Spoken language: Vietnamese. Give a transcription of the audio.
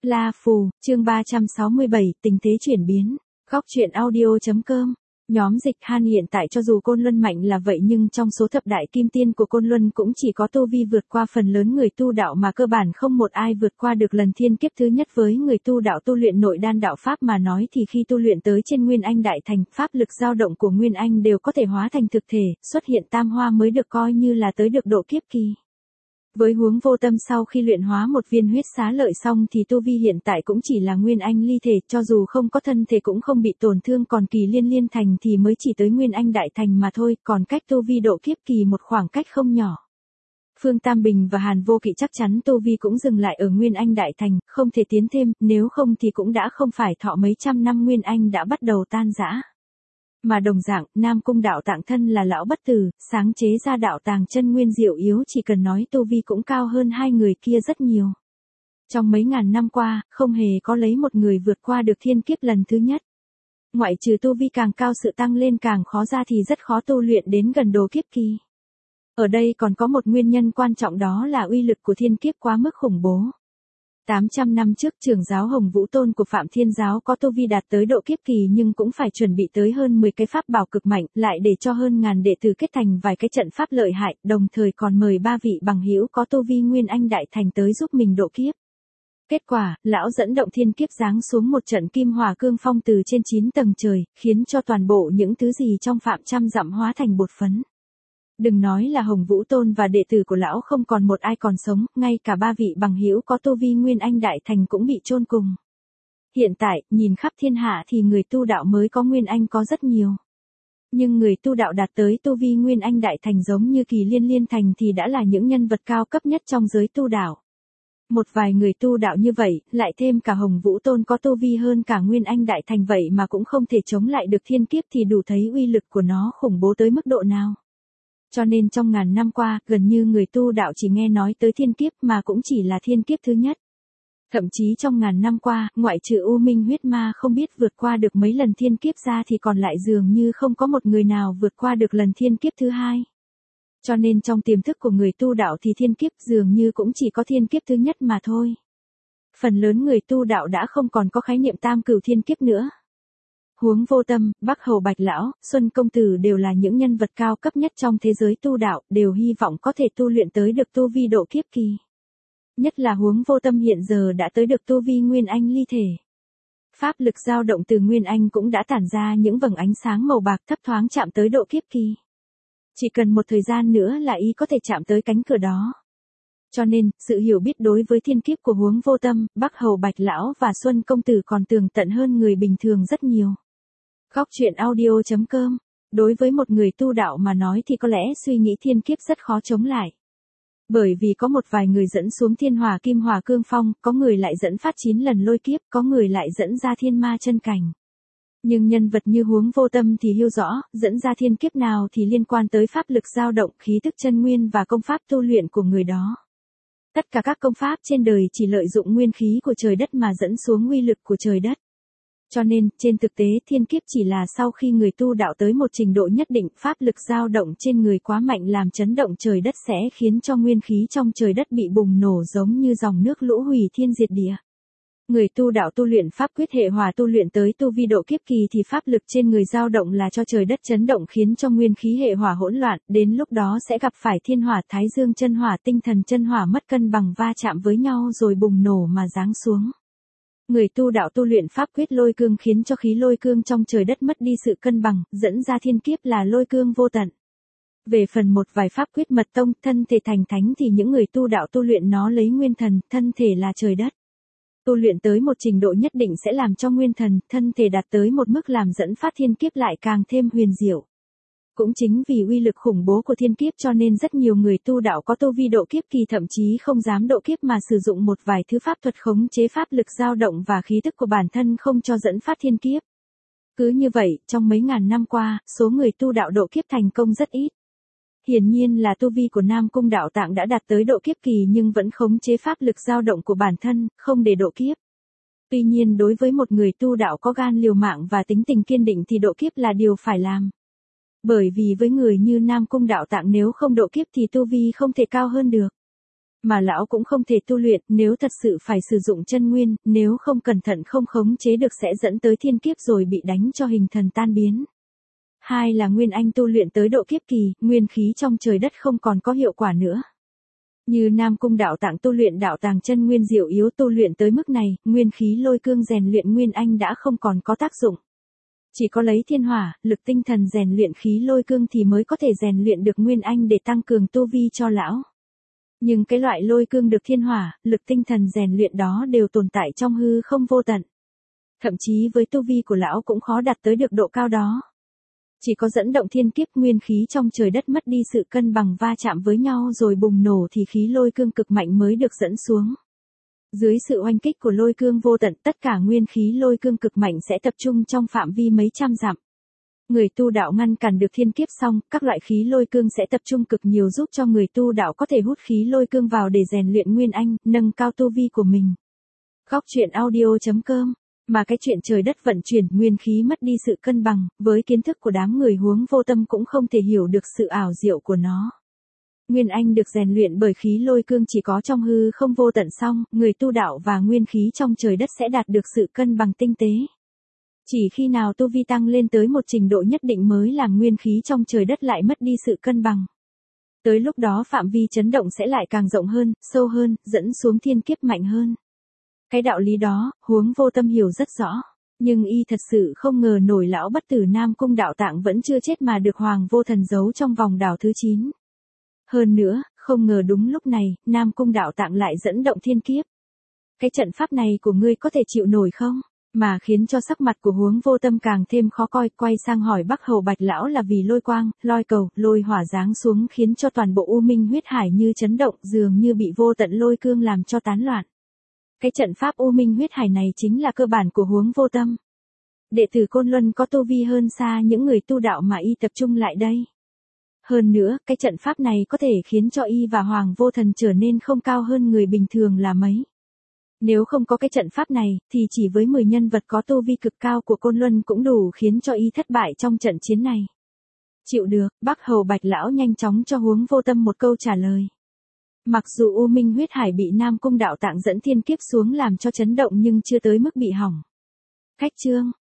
La Phù, chương 367, tình thế chuyển biến. Góc truyện audio.com. Nhóm Dịch Han hiện tại cho dù Côn Luân mạnh là vậy nhưng trong số thập đại kim tiên của Côn Luân cũng chỉ có tu vi vượt qua phần lớn người tu đạo mà cơ bản không một ai vượt qua được lần thiên kiếp thứ nhất. Với người tu đạo tu luyện nội đan đạo pháp mà nói thì khi tu luyện tới trên Nguyên Anh Đại Thành, pháp lực dao động của Nguyên Anh đều có thể hóa thành thực thể, xuất hiện tam hoa mới được coi như là tới được độ kiếp kỳ. Với Huống Vô Tâm sau khi luyện hóa một viên huyết xá lợi xong thì tu vi hiện tại cũng chỉ là Nguyên Anh ly thể, cho dù không có thân thể cũng không bị tổn thương, còn Kỳ Liên Thành thì mới chỉ tới Nguyên Anh Đại Thành mà thôi, còn cách tu vi độ kiếp kỳ một khoảng cách không nhỏ. Phương Tam Bình và Hàn Vô Kỵ chắc chắn tu vi cũng dừng lại ở Nguyên Anh Đại Thành, không thể tiến thêm, nếu không thì cũng đã không phải thọ mấy trăm năm Nguyên Anh đã bắt đầu tan rã. Mà đồng dạng, Nam Cung Đạo Tạng thân là lão bất tử, sáng chế ra đạo tàng chân nguyên diệu yếu, chỉ cần nói tu vi cũng cao hơn hai người kia rất nhiều. Trong mấy ngàn năm qua, không hề có lấy một người vượt qua được thiên kiếp lần thứ nhất. Ngoại trừ tu vi càng cao sự tăng lên càng khó ra thì rất khó tu luyện đến gần độ kiếp kỳ. Ở đây còn có một nguyên nhân quan trọng, đó là uy lực của thiên kiếp quá mức khủng bố. 800 năm trước trưởng giáo Hồng Vũ Tôn của Phạm Thiên Giáo có tu vi đạt tới độ kiếp kỳ nhưng cũng phải chuẩn bị tới hơn 10 cái pháp bảo cực mạnh, lại để cho hơn ngàn đệ tử kết thành vài cái trận pháp lợi hại, đồng thời còn mời 3 vị bằng hữu có tu vi Nguyên Anh Đại Thành tới giúp mình độ kiếp. Kết quả, lão dẫn động thiên kiếp giáng xuống một trận kim hỏa cương phong từ trên 9 tầng trời, khiến cho toàn bộ những thứ gì trong phạm trăm dặm hóa thành bột phấn. Đừng nói là Hồng Vũ Tôn và đệ tử của lão không còn một ai còn sống, ngay cả 3 vị bằng hữu có tu vi Nguyên Anh Đại Thành cũng bị chôn cùng. Hiện tại, nhìn khắp thiên hạ thì người tu đạo mới có Nguyên Anh có rất nhiều. Nhưng người tu đạo đạt tới tu vi Nguyên Anh Đại Thành giống như Kỳ Liên Thành thì đã là những nhân vật cao cấp nhất trong giới tu đạo. Một vài người tu đạo như vậy, lại thêm cả Hồng Vũ Tôn có tu vi hơn cả Nguyên Anh Đại Thành vậy mà cũng không thể chống lại được thiên kiếp thì đủ thấy uy lực của nó khủng bố tới mức độ nào. Cho nên trong ngàn năm qua, gần như người tu đạo chỉ nghe nói tới thiên kiếp mà cũng chỉ là thiên kiếp thứ nhất. Thậm chí trong ngàn năm qua, ngoại trừ U Minh huyết ma không biết vượt qua được mấy lần thiên kiếp ra thì còn lại dường như không có một người nào vượt qua được lần thiên kiếp thứ hai. Cho nên trong tiềm thức của người tu đạo thì thiên kiếp dường như cũng chỉ có thiên kiếp thứ nhất mà thôi. Phần lớn người tu đạo đã không còn có khái niệm tam cửu thiên kiếp nữa. Huống Vô Tâm, Bắc Hầu Bạch Lão, Xuân Công Tử đều là những nhân vật cao cấp nhất trong thế giới tu đạo, đều hy vọng có thể tu luyện tới được tu vi độ kiếp kỳ. Nhất là Huống Vô Tâm hiện giờ đã tới được tu vi Nguyên Anh ly thể. Pháp lực dao động từ Nguyên Anh cũng đã tản ra những vầng ánh sáng màu bạc thấp thoáng chạm tới độ kiếp kỳ. Chỉ cần một thời gian nữa là y có thể chạm tới cánh cửa đó. Cho nên, sự hiểu biết đối với thiên kiếp của Huống Vô Tâm, Bắc Hầu Bạch Lão và Xuân Công Tử còn tường tận hơn người bình thường rất nhiều. Góc truyện audio.com. Đối với một người tu đạo mà nói thì có lẽ suy nghĩ thiên kiếp rất khó chống lại. Bởi vì có một vài người dẫn xuống thiên hỏa kim hỏa cương phong, có người lại dẫn phát 9 lần lôi kiếp, có người lại dẫn ra thiên ma chân cảnh. Nhưng nhân vật như Huống Vô Tâm thì hiểu rõ, dẫn ra thiên kiếp nào thì liên quan tới pháp lực dao động, khí tức chân nguyên và công pháp tu luyện của người đó. Tất cả các công pháp trên đời chỉ lợi dụng nguyên khí của trời đất mà dẫn xuống uy lực của trời đất. Cho nên, trên thực tế thiên kiếp chỉ là sau khi người tu đạo tới một trình độ nhất định, pháp lực dao động trên người quá mạnh làm chấn động trời đất sẽ khiến cho nguyên khí trong trời đất bị bùng nổ giống như dòng nước lũ hủy thiên diệt địa. Người tu đạo tu luyện pháp quyết hệ hỏa tu luyện tới tu vi độ kiếp kỳ thì pháp lực trên người dao động là cho trời đất chấn động khiến cho nguyên khí hệ hỏa hỗn loạn, đến lúc đó sẽ gặp phải thiên hỏa, thái dương chân hỏa, tinh thần chân hỏa mất cân bằng va chạm với nhau rồi bùng nổ mà giáng xuống. Người tu đạo tu luyện pháp quyết lôi cương khiến cho khí lôi cương trong trời đất mất đi sự cân bằng, dẫn ra thiên kiếp là lôi cương vô tận. Về phần một vài pháp quyết mật tông, thân thể thành thánh thì những người tu đạo tu luyện nó lấy nguyên thần, thân thể là trời đất. Tu luyện tới một trình độ nhất định sẽ làm cho nguyên thần, thân thể đạt tới một mức làm dẫn phát thiên kiếp lại càng thêm huyền diệu. Cũng chính vì uy lực khủng bố của thiên kiếp cho nên rất nhiều người tu đạo có tu vi độ kiếp kỳ thậm chí không dám độ kiếp mà sử dụng một vài thứ pháp thuật khống chế pháp lực dao động và khí tức của bản thân không cho dẫn phát thiên kiếp. Cứ như vậy, trong mấy ngàn năm qua, số người tu đạo độ kiếp thành công rất ít. Hiển nhiên là tu vi của Nam Cung Đạo Tạng đã đạt tới độ kiếp kỳ nhưng vẫn khống chế pháp lực dao động của bản thân, không để độ kiếp. Tuy nhiên đối với một người tu đạo có gan liều mạng và tính tình kiên định thì độ kiếp là điều phải làm. Bởi vì với người như Nam Cung Đạo Tạng nếu không độ kiếp thì tu vi không thể cao hơn được. Mà lão cũng không thể tu luyện, nếu thật sự phải sử dụng chân nguyên, nếu không cẩn thận không khống chế được sẽ dẫn tới thiên kiếp rồi bị đánh cho hình thần tan biến. Hai là Nguyên Anh tu luyện tới độ kiếp kỳ, nguyên khí trong trời đất không còn có hiệu quả nữa. Như Nam Cung Đạo Tạng tu luyện đạo tàng chân nguyên diệu yếu tu luyện tới mức này, nguyên khí lôi cương rèn luyện Nguyên Anh đã không còn có tác dụng. Chỉ có lấy thiên hỏa, lực tinh thần rèn luyện khí lôi cương thì mới có thể rèn luyện được Nguyên Anh để tăng cường tu vi cho lão. Nhưng cái loại lôi cương được thiên hỏa, lực tinh thần rèn luyện đó đều tồn tại trong hư không vô tận. Thậm chí với tu vi của lão cũng khó đạt tới được độ cao đó. Chỉ có dẫn động thiên kiếp nguyên khí trong trời đất mất đi sự cân bằng va chạm với nhau rồi bùng nổ thì khí lôi cương cực mạnh mới được dẫn xuống. Dưới sự oanh kích của lôi cương vô tận tất cả nguyên khí lôi cương cực mạnh sẽ tập trung trong phạm vi mấy trăm dặm. Người tu đạo ngăn cản được thiên kiếp xong, các loại khí lôi cương sẽ tập trung cực nhiều giúp cho người tu đạo có thể hút khí lôi cương vào để rèn luyện Nguyên Anh, nâng cao tu vi của mình. Góc truyện audio.com. Mà cái chuyện trời đất vận chuyển nguyên khí mất đi sự cân bằng, với kiến thức của đám người huống vô tâm cũng không thể hiểu được sự ảo diệu của nó. Nguyên Anh được rèn luyện bởi khí lôi cương chỉ có trong hư không vô tận xong, người tu đạo và nguyên khí trong trời đất sẽ đạt được sự cân bằng tinh tế. Chỉ khi nào tu vi tăng lên tới một trình độ nhất định mới làm nguyên khí trong trời đất lại mất đi sự cân bằng. Tới lúc đó phạm vi chấn động sẽ lại càng rộng hơn, sâu hơn, dẫn xuống thiên kiếp mạnh hơn. Cái đạo lý đó, huống vô tâm hiểu rất rõ. Nhưng y thật sự không ngờ nổi lão bất tử Nam Cung Đạo Tạng vẫn chưa chết mà được Hoàng Vô Thần giấu trong vòng đảo thứ 9. Hơn nữa, không ngờ đúng lúc này, Nam Cung Đạo Tạng lại dẫn động thiên kiếp. Cái trận pháp này của ngươi có thể chịu nổi không? Mà khiến cho sắc mặt của huống vô tâm càng thêm khó coi, quay sang hỏi Bắc Hầu Bạch Lão là vì lôi quang, lôi cầu, lôi hỏa giáng xuống khiến cho toàn bộ U Minh huyết hải như chấn động dường như bị vô tận lôi cương làm cho tán loạn. Cái trận pháp U Minh huyết hải này chính là cơ bản của huống vô tâm. Đệ tử Côn Luân có tu vi hơn xa những người tu đạo mà y tập trung lại đây. Hơn nữa, cái trận pháp này có thể khiến cho y và Hoàng Vô Thần trở nên không cao hơn người bình thường là mấy. Nếu không có cái trận pháp này, thì chỉ với 10 nhân vật có tu vi cực cao của Côn Luân cũng đủ khiến cho y thất bại trong trận chiến này. Chịu được, Bắc Hầu Bạch Lão nhanh chóng cho huống vô tâm một câu trả lời. Mặc dù U Minh huyết hải bị Nam Cung Đạo Tạng dẫn thiên kiếp xuống làm cho chấn động nhưng chưa tới mức bị hỏng. Khách chương.